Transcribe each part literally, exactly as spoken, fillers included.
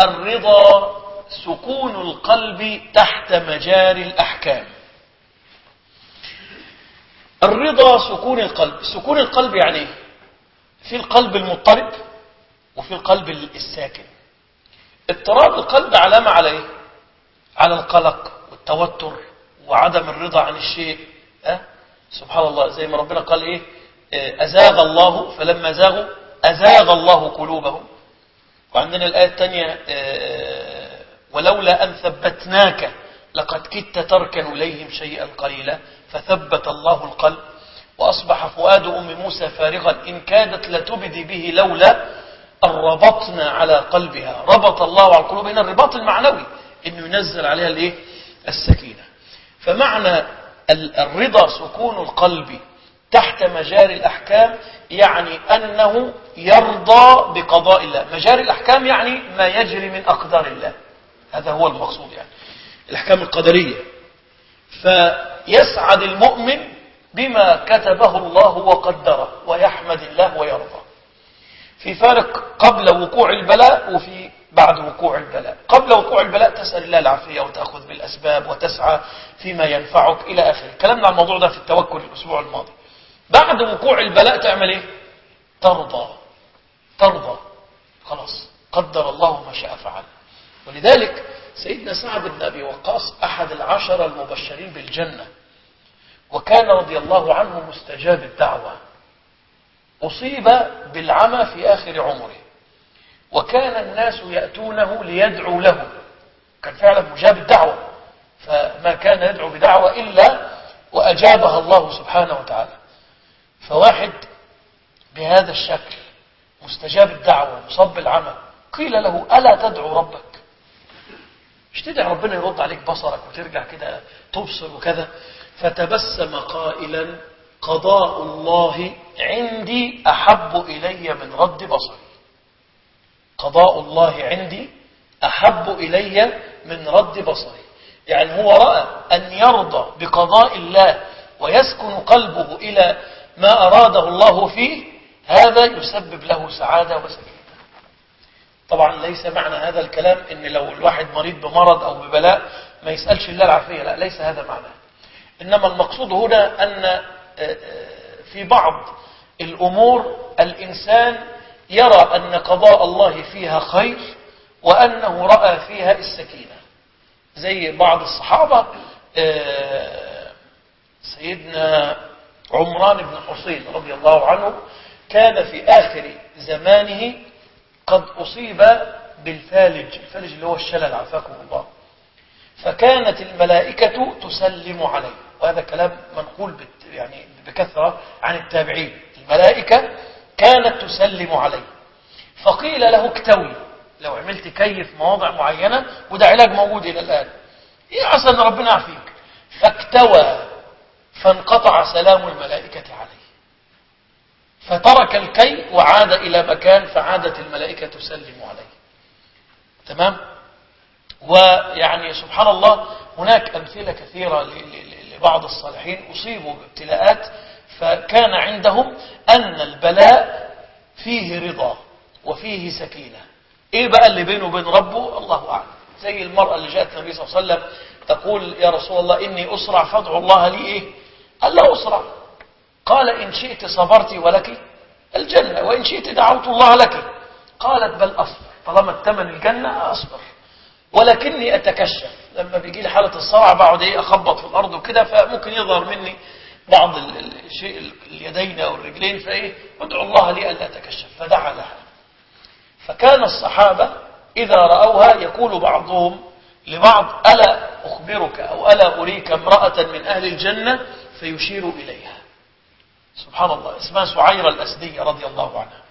الرضا سكون القلب تحت مجاري الأحكام. الرضا سكون القلب. سكون القلب يعني ايه؟ في القلب المضطرب وفي القلب الساكن. اضطراب القلب علامة على ايه؟ على القلق والتوتر وعدم الرضا عن الشيء. أه؟ سبحان الله، زي ما ربنا قال ايه؟ أزاغ الله فلما زاغوا أزاغ الله قلوبهم. وعندنا الآية الثانية ولولا أن ثبتناك لقد كدت تركن إليهم شيئا قليلا فثبت الله القلب وأصبح فؤاد أم موسى فارغا إن كادت لتبدي به لولا أن ربطنا على قلبها. ربط الله على القلوب، هنا الرباط المعنوي إنه ينزل عليها الإيه؟ السكينة. فمعنى الرضا سكون القلب تحت مجاري الأحكام، يعني أنه يرضى بقضاء الله. مجاري الأحكام يعني ما يجري من أقدار الله، هذا هو المقصود، يعني الأحكام القدرية. فيسعد المؤمن بما كتبه الله وقدره ويحمد الله ويرضى. في فارق قبل وقوع البلاء وفي بعد وقوع البلاء. قبل وقوع البلاء تسأل الله العافية وتأخذ بالأسباب وتسعى فيما ينفعك إلى آخره. كلامنا عن الموضوع ده في التوكل الأسبوع الماضي. بعد وقوع البلاء تعمل إيه؟ ترضى. ترضى خلاص، قدر الله ما شاء فعل. ولذلك سيدنا سعد بن أبي وقاص أحد العشرة المبشرين بالجنة، وكان رضي الله عنه مستجاب الدعوة. أصيب بالعمى في آخر عمره، وكان الناس يأتونه ليدعو له. كان فعلا مجاب الدعوة، فما كان يدعو بدعوة إلا وأجابها الله سبحانه وتعالى. فواحد بهذا الشكل مستجاب الدعوة مصاب بالعمى قيل له ألا تدعو ربك؟ مش تدعي ربنا يرد عليك بصرك وترجع كده تبصر وكذا؟ فتبسم قائلا قضاء الله عندي أحب إلي من رد بصري. قضاء الله عندي أحب إلي من رد بصري. يعني هو رأى أن يرضى بقضاء الله ويسكن قلبه إلى ما أراده الله فيه، هذا يسبب له سعادة وسكينة. طبعا ليس معنى هذا الكلام ان لو الواحد مريض بمرض او ببلاء ما يسألش الله العافية، لا، ليس هذا معناه. انما المقصود هنا ان في بعض الامور الانسان يرى ان قضاء الله فيها خير وانه رأى فيها السكينة. زي بعض الصحابة، سيدنا عمران بن حصين رضي الله عنه كان في آخر زمانه قد أصيب بالفالج. الفالج اللي هو الشلل عافاكم الله. فكانت الملائكة تسلم عليه، وهذا كلام منقول يعني بكثرة عن التابعين. الملائكة كانت تسلم عليه، فقيل له اكتوي، لو عملت كيف مواضع معينة، وده علاج موجود إلى الآن، إيه عسى أن ربنا يعافيك. فاكتوى فانقطع سلام الملائكة عليه، فترك الكي وعاد إلى مكان فعادت الملائكة تسلم عليه. تمام؟ ويعني سبحان الله هناك أمثلة كثيرة لبعض الصالحين أصيبوا بابتلاءات فكان عندهم أن البلاء فيه رضا وفيه سكينة. إيه بقى اللي بينه وبين ربه؟ الله أعلم. زي المرأة اللي جاءت النبي صلى الله عليه وسلم تقول يا رسول الله إني أسرع فادعو الله لي إيه؟ قال لا أسرع. قال إن شئت صبرت ولك الجنة وإن شئت دعوت الله لك. قالت بل أصبر، طالما الثمن الجنة أصبر، ولكني أتكشف. لما بيجي لي حالة الصرع بقعد إيه أخبط في الأرض وكده، فممكن يظهر مني بعض الشيء اليدين أو الرجلين، فإيه أدعو الله لي ألا أتكشف. فدعا لها. فكان الصحابة إذا رأوها يقول بعضهم لبعض ألا أخبرك أو ألا أريك امرأة من أهل الجنة، فيشير إليها. سبحان الله، اسمها سعيرة الأسدية رضي الله عنها.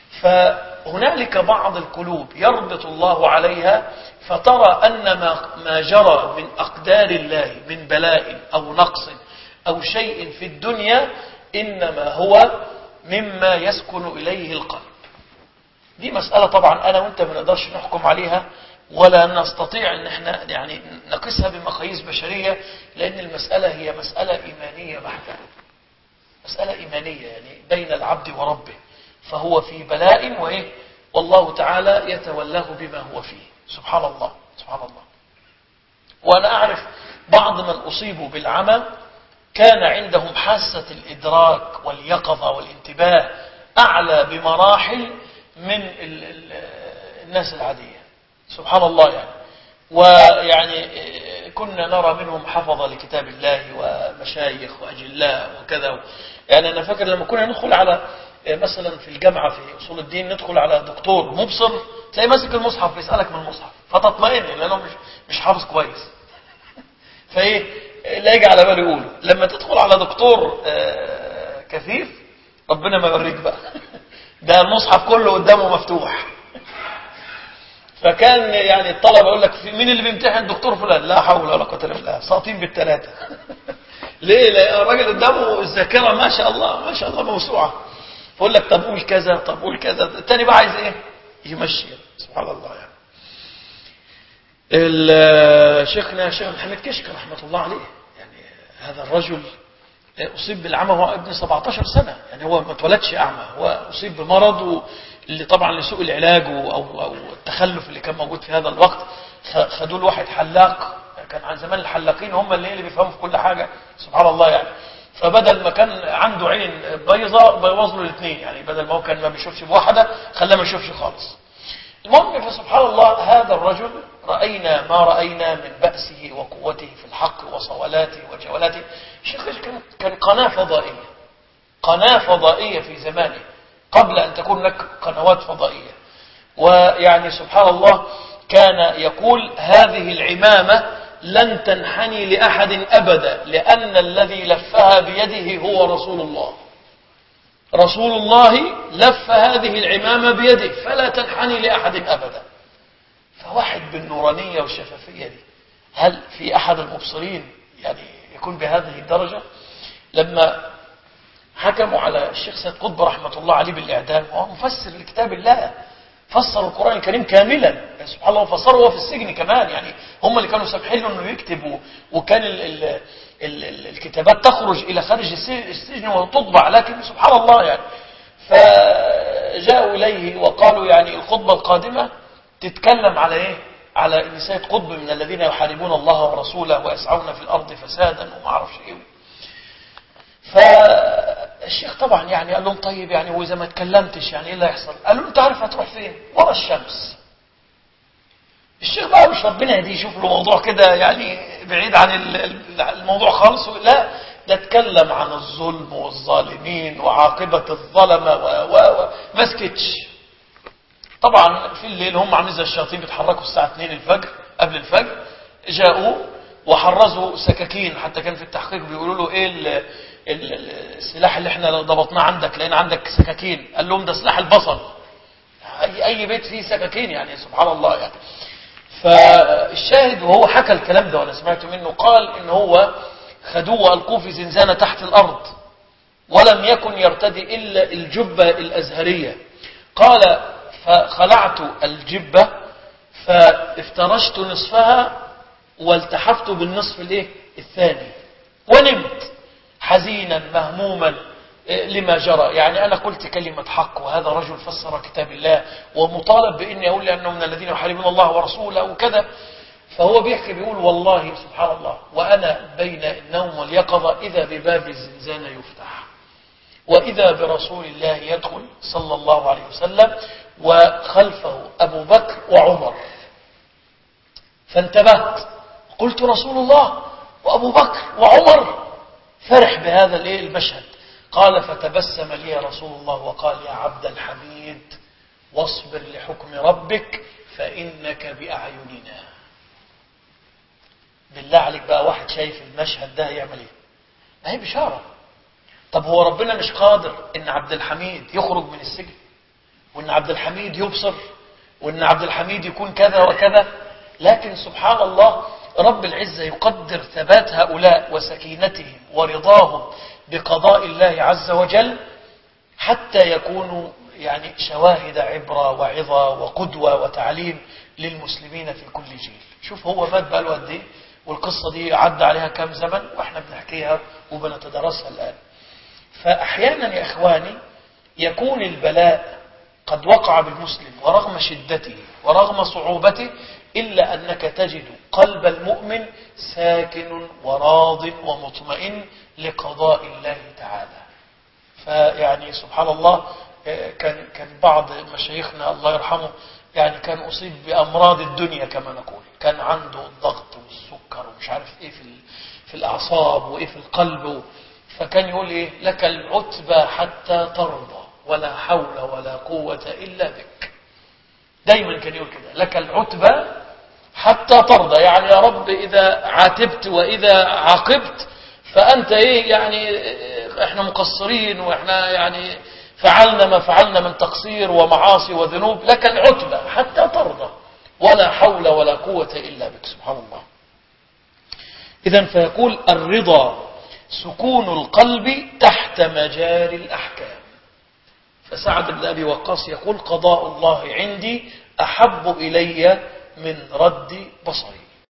فهنالك بعض القلوب يربط الله عليها، فترى أن ما, ما جرى من أقدار الله من بلاء أو نقص أو شيء في الدنيا إنما هو مما يسكن إليه القلب. دي مسألة طبعا أنا وأنت ما نقدرش نحكم عليها ولا نستطيع أن احنا يعني نقيسها بمقاييس بشرية، لأن المسألة هي مسألة إيمانية بحتة، مسألة إيمانية يعني بين العبد وربه. فهو في بلاء وإيه والله تعالى يتولاه بما هو فيه. سبحان الله سبحان الله. وأنا أعرف بعض من أصيبوا بالعمى كان عندهم حاسة الإدراك واليقظة والانتباه أعلى بمراحل من ال ال الناس العادية. سبحان الله يعني. ويعني كنا نرى منهم حفظة لكتاب الله ومشايخ وأجلاء وكذا. يعني أنا فاكر لما كنا ندخل على مثلا في الجامعة في أصول الدين ندخل على دكتور مبصر تلاقي ماسك المصحف بيسألك من المصحف فتطمئن لأنه مش مش حافظ كويس. فإيه لا يجي على باله يقوله. لما تدخل على دكتور كثيف ربنا ما يوريك بقى ده المصحف كله قدامه مفتوح. فكان يعني الطلبة يقول لك في مين اللي بيمتحن؟ دكتور فلان. لا حول ولا قوة الا بالله، ساقطين بالثلاثة. ليه؟ لأن الراجل قدامه الذاكرة ما شاء الله ما شاء الله موسوعة. فيقول لك طب قول كذا طب قول كذا. الثاني بقى عايز ايه؟ يمشي. سبحان الله يعني. شيخنا شيخ محمد كشك رحمة الله عليه، يعني هذا الرجل أصيب بالعمى وهو ابن سبعتاشر سنة، يعني هو ما اتولدش أعمى، هو أصيب بمرض اللي طبعا لسوء العلاج أو أو التخلف اللي كان موجود في هذا الوقت خدوا له واحد حلاق. كان عن زمان الحلاقين هم اللي اللي بيفهموا في كل حاجة. سبحان الله يعني. فبدل ما كان عنده عين بيضاء بيوظ له الاثنين، يعني بدل ما هو كان ما بيشوفش بواحدة خلاه ما يشوفش خالص. المهم فسبحان الله هذا الرجل رأينا ما رأينا من بأسه وقوته في الحق وصولاته وجولاته. الشيخ كان قناة فضائية، قناة فضائية في زمانه قبل أن تكون هناك قنوات فضائية. ويعني سبحان الله كان يقول هذه العمامة لن تنحني لأحد أبدا لأن الذي لفها بيده هو رسول الله. رسول الله لف هذه العمامة بيده فلا تنحني لأحد أبدا. فواحد بالنورانية والشفافية دي هل في أحد المبصرين يعني يكون بهذه الدرجة؟ لما حكموا على الشيخ سيد قطب رحمة الله عليه بالإعدام وهو مفسر لكتاب الله، فسر القرآن الكريم كاملا سبحان الله، وفسره هو في السجن كمان، يعني هم اللي كانوا سامحين له انه يكتب، وكان ال ال ال ال الكتابات تخرج الى خارج السجن وتطبع، لكن سبحان الله يعني. فجاءوا اليه وقالوا يعني الخطبة القادمة تتكلم على ايه؟ على ان سيد قطب من الذين يحاربون الله ورسوله ويسعون في الارض فسادا وما اعرفش ايه. فالشيخ طبعا يعني قال لهم طيب يعني واذا ما اتكلمتش يعني ايه اللي هيحصل؟ قالوا له انت عارف هتروح فين؟ ورا الشمس. الشيخ بقى مش ربنا يهديه يشوف له موضوع كده يعني بعيد عن الموضوع خالص، لا ده اتكلم عن الظلم والظالمين وعاقبة الظلمة وما سكتش. طبعا في الليل هم عاملين زي الشياطين بيتحركوا الساعة اتنين الفجر قبل الفجر، جاءوا وحرزوا سكاكين، حتى كان في التحقيق بيقولوا له ايه السلاح اللي احنا لو ضبطناه عندك لان عندك سكاكين؟ قال لهم ده سلاح البصل. اي اي بيت فيه سكاكين يعني سبحان الله يعني. فالشاهد وهو حكى الكلام ده وانا سمعته منه قال ان هو خدوه والقوه في زنزانه تحت الارض ولم يكن يرتدي الا الجبه الازهريه. قال فخلعت الجبه فافترشت نصفها والتحفت بالنصف الايه الثاني ونمت حزينا مهموما لما جرى. يعني أنا قلت كلمة حق وهذا رجل فسر كتاب الله ومطالب بإني أقول لأنه من الذين يحاربون الله ورسوله وكذا. فهو بيحكي بيقول والله سبحان الله وأنا بين النوم واليقظة إذا بباب الزنزانة يفتح وإذا برسول الله يدخل صلى الله عليه وسلم وخلفه أبو بكر وعمر. فانتبهت قلت رسول الله وأبو بكر وعمر، فرح بهذا المشهد. قال فتبسم لي رسول الله وقال يا عبد الحميد واصبر لحكم ربك فإنك بأعيننا. بالله عليك بقى واحد شايف المشهد ده يعمل ايه؟ ما هي بشارة. طب هو ربنا مش قادر ان عبد الحميد يخرج من السجن وان عبد الحميد يبصر وان عبد الحميد يكون كذا وكذا؟ لكن سبحان الله رب العزة يقدر ثبات هؤلاء وسكينتهم ورضاهم بقضاء الله عز وجل حتى يكونوا يعني شواهد عبرة وعظة وقدوة وتعليم للمسلمين في كل جيل. شوف هو مات بقى له قد ايه والقصة دي عدى عليها كام زمن واحنا بنحكيها وبنتدرسها الآن. فأحيانا يا إخواني يكون البلاء قد وقع بالمسلم ورغم شدته ورغم صعوبته، إلا أنك تجد قلب المؤمن ساكن وراض ومطمئن لقضاء الله تعالى. فيعني سبحان الله، كان كان بعض مشايخنا الله يرحمه يعني كان أصيب بأمراض الدنيا كما نقول، كان عنده الضغط والسكر ومش عارف إيه في في الأعصاب وإيه في القلب، فكان يقول إيه: لك العتبى حتى ترضى ولا حول ولا قوة إلا بك. دايما كان يقول كده: لك العتبى حتى ترضى، يعني يا رب إذا عاتبت وإذا عاقبت فأنت إيه يعني إحنا مقصرين وإحنا يعني فعلنا ما فعلنا من تقصير ومعاصي وذنوب، لك العتبى حتى ترضى ولا حول ولا قوة إلا بك. سبحان الله. إذن فيقول الرضا سكون القلب تحت مجاري الأحكام. فسعد بن أبي وقاص يقول: قضاء الله عندي أحب إلي من رد بصري.